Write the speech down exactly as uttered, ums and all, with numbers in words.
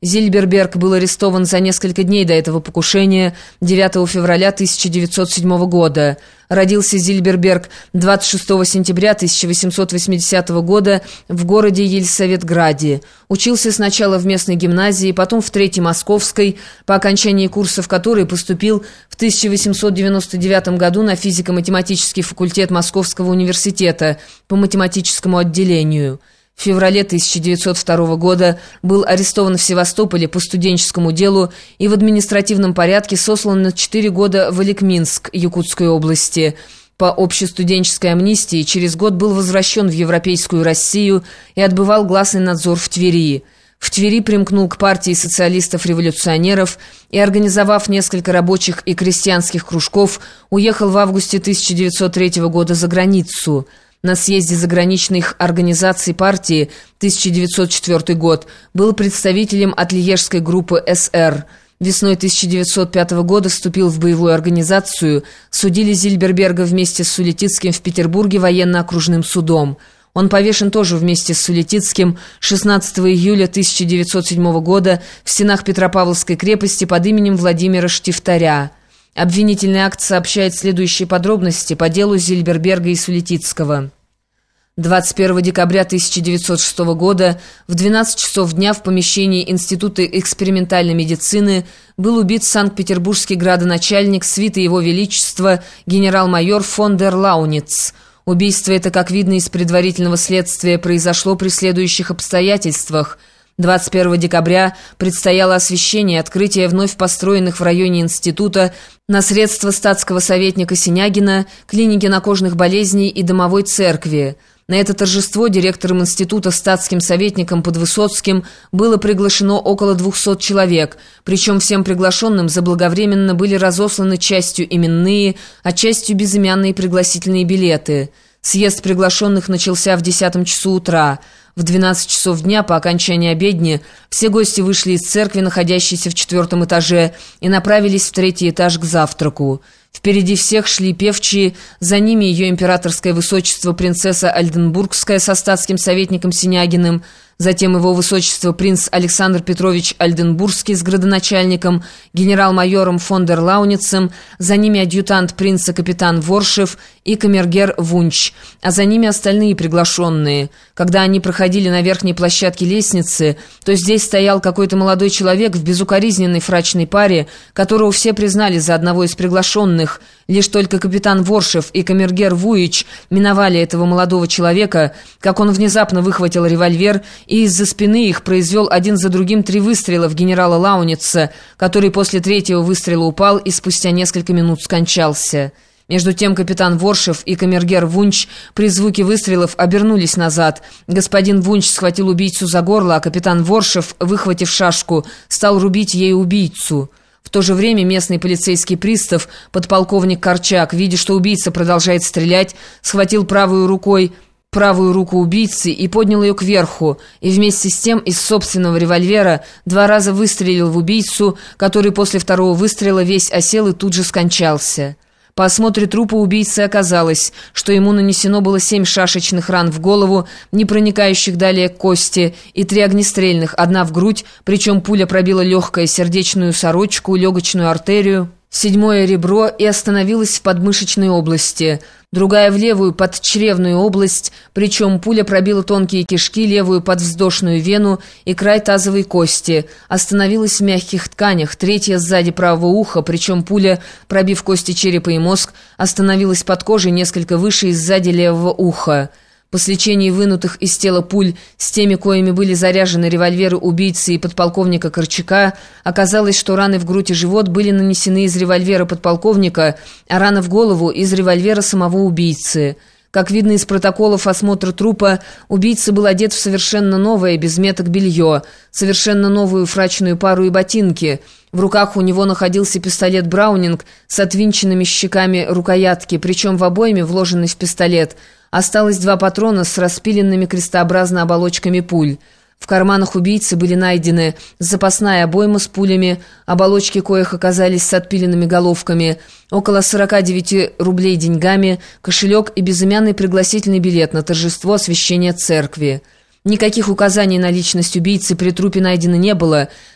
Зильберберг был арестован за несколько дней до этого покушения, девятого февраля тысяча девятьсот седьмого года. Родился Зильберберг двадцать шестого сентября тысяча восемьсот восьмидесятого года в городе Ельсаветграде. Учился сначала в местной гимназии, потом в Третьей Московской, по окончании курсов которой поступил в тысяча восемьсот девяносто девятом году на физико-математический факультет Московского университета по математическому отделению. В феврале тысяча девятьсот второго года был арестован в Севастополе по студенческому делу и в административном порядке сослан на четыре года в Олекминск Якутской области. По общестуденческой амнистии через год был возвращен в Европейскую Россию и отбывал гласный надзор в Твери. В Твери примкнул к партии социалистов-революционеров и, организовав несколько рабочих и крестьянских кружков, уехал в августе тысяча девятьсот третьего года за границу. На съезде заграничных организаций партии тысяча девятьсот четвёртый год был представителем от Лиежской группы эс-эр. Весной тысяча девятьсот пятого года вступил в боевую организацию, судили Зильберберга вместе с Сулетицким в Петербурге военно-окружным судом. Он повешен тоже вместе с Сулетицким шестнадцатого июля тысяча девятьсот седьмого года в стенах Петропавловской крепости под именем Владимира Штифтаря. Обвинительный акт сообщает следующие подробности по делу Зильберберга и Сулетицкого. двадцать первого декабря тысяча девятьсот шестого года в двенадцать часов дня в помещении Института экспериментальной медицины был убит санкт-петербургский градоначальник свиты Его Величества генерал-майор фон дер Лауниц. Убийство это, как видно из предварительного следствия, произошло при следующих обстоятельствах. двадцать первого декабря предстояло освящение и открытие вновь построенных в районе института на средства статского советника Синягина клиники накожных болезней и домовой церкви. На это торжество директором института статским советником Подвысоцким было приглашено около двухсот человек, причем всем приглашенным заблаговременно были разосланы частью именные, а частью безымянные пригласительные билеты. Съезд приглашенных начался в десятом часу утра. В двенадцать часов дня по окончании обедни все гости вышли из церкви, находящейся в четвертом этаже, и направились в третий этаж к завтраку. Впереди всех шли певчие, за ними ее императорское высочество принцесса Альденбургская со статским советником Синягиным, затем его высочество принц Александр Петрович Альденбургский с градоначальником, генерал-майором фон дер Лауницем, за ними адъютант принца капитан Воршев и камергер Вунч, а за ними остальные приглашенные. Когда они проходили на верхней площадке лестницы, то здесь стоял какой-то молодой человек в безукоризненной фрачной паре, которого все признали за одного из приглашенных. Лишь только капитан Воршев и камергер Вуич миновали этого молодого человека, как он внезапно выхватил револьвер и из-за спины их произвел один за другим три выстрела в генерала Лауница, который после третьего выстрела упал и спустя несколько минут скончался. Между тем капитан Воршев и камергер Вунч при звуке выстрелов обернулись назад. Господин Вунч схватил убийцу за горло, а капитан Воршев, выхватив шашку, стал рубить ей убийцу. В то же время местный полицейский пристав, подполковник Корчак, видя, что убийца продолжает стрелять, схватил правой рукой правую руку убийцы и поднял ее кверху, и вместе с тем из собственного револьвера два раза выстрелил в убийцу, который после второго выстрела весь осел и тут же скончался. По осмотре трупа убийцы оказалось, что ему нанесено было семь шашечных ран в голову, не проникающих далее к кости, и три огнестрельных, одна в грудь, причем пуля пробила легкое, сердечную сорочку, легочную артерию, седьмое ребро и остановилась в подмышечной области, другая в левую подчревную область, причем пуля пробила тонкие кишки, левую подвздошную вену и край тазовой кости, остановилась в мягких тканях, третья сзади правого уха, причем пуля, пробив кости черепа и мозг, остановилась под кожей несколько выше и сзади левого уха. По сличении вынутых из тела пуль с теми, коими были заряжены револьверы убийцы и подполковника Корчака, оказалось, что раны в грудь и живот были нанесены из револьвера подполковника, а рана в голову из револьвера самого убийцы. Как видно из протоколов осмотра трупа, убийца был одет в совершенно новое, без меток белье, совершенно новую фрачную пару и ботинки. В руках у него находился пистолет «Браунинг» с отвинченными щеками рукоятки, причем в обойме, вложенный в пистолет, осталось два патрона с распиленными крестообразно оболочками пуль. В карманах убийцы были найдены запасная обойма с пулями, оболочки коих оказались с отпиленными головками, около сорока девяти рублей деньгами, кошелек и безымянный пригласительный билет на торжество освящения церкви. Никаких указаний на личность убийцы при трупе найдено не было,